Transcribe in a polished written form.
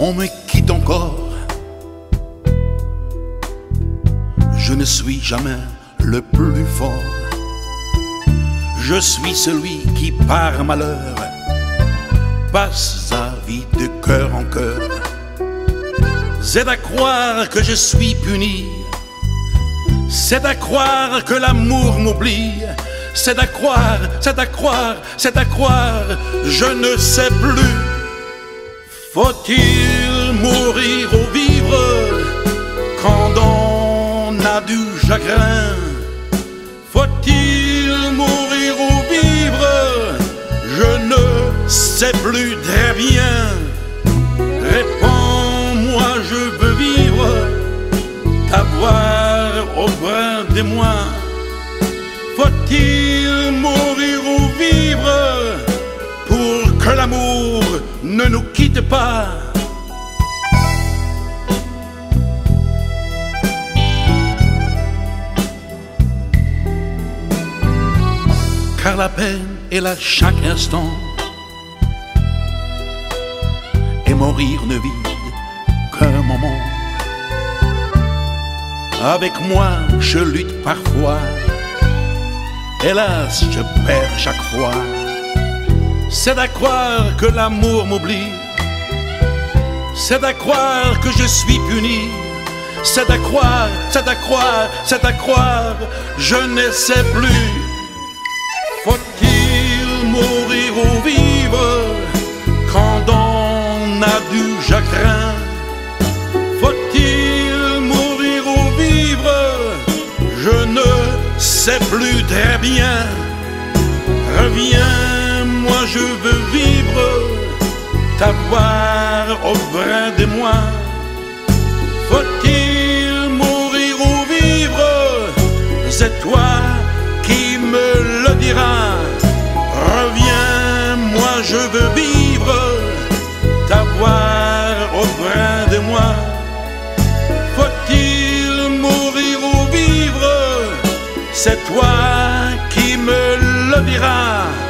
on me quitte encore. Je ne suis jamais le plus fort. Je suis celui qui par malheur passe sa vie de cœur en cœur. C'est à croire que je suis puni, c'est à croire que l'amour m'oublie. C'est à croire, c'est à croire, c'est à croire, je ne sais plus. Faut-il mourir ou vivre quand on a du chagrin? Faut-il mourir ou vivre? Je ne sais plus très bien. Réponds-moi, je veux vivre, t'avoir au brin de moi. Faut-il mourir ou vivre pour que l'amour ne nous quitte pas? Car la peine est là chaque instant, et mourir ne vit qu'un moment. Avec moi je lutte parfois, hélas je perds chaque fois. C'est à croire que l'amour m'oublie, c'est à croire que je suis puni. C'est à croire, c'est à croire, c'est à croire, je ne sais plus. Faut-il mourir ou vivre quand on a du chagrin? Faut-il mourir ou vivre? Je ne sais plus très bien. Reviens, moi je veux vivre, t'avoir au brin de moi. Faut-il mourir ou vivre? C'est toi qui me le diras. Reviens, moi je veux vivre, t'avoir au brin de moi. Faut-il mourir ou vivre? C'est toi qui me le diras.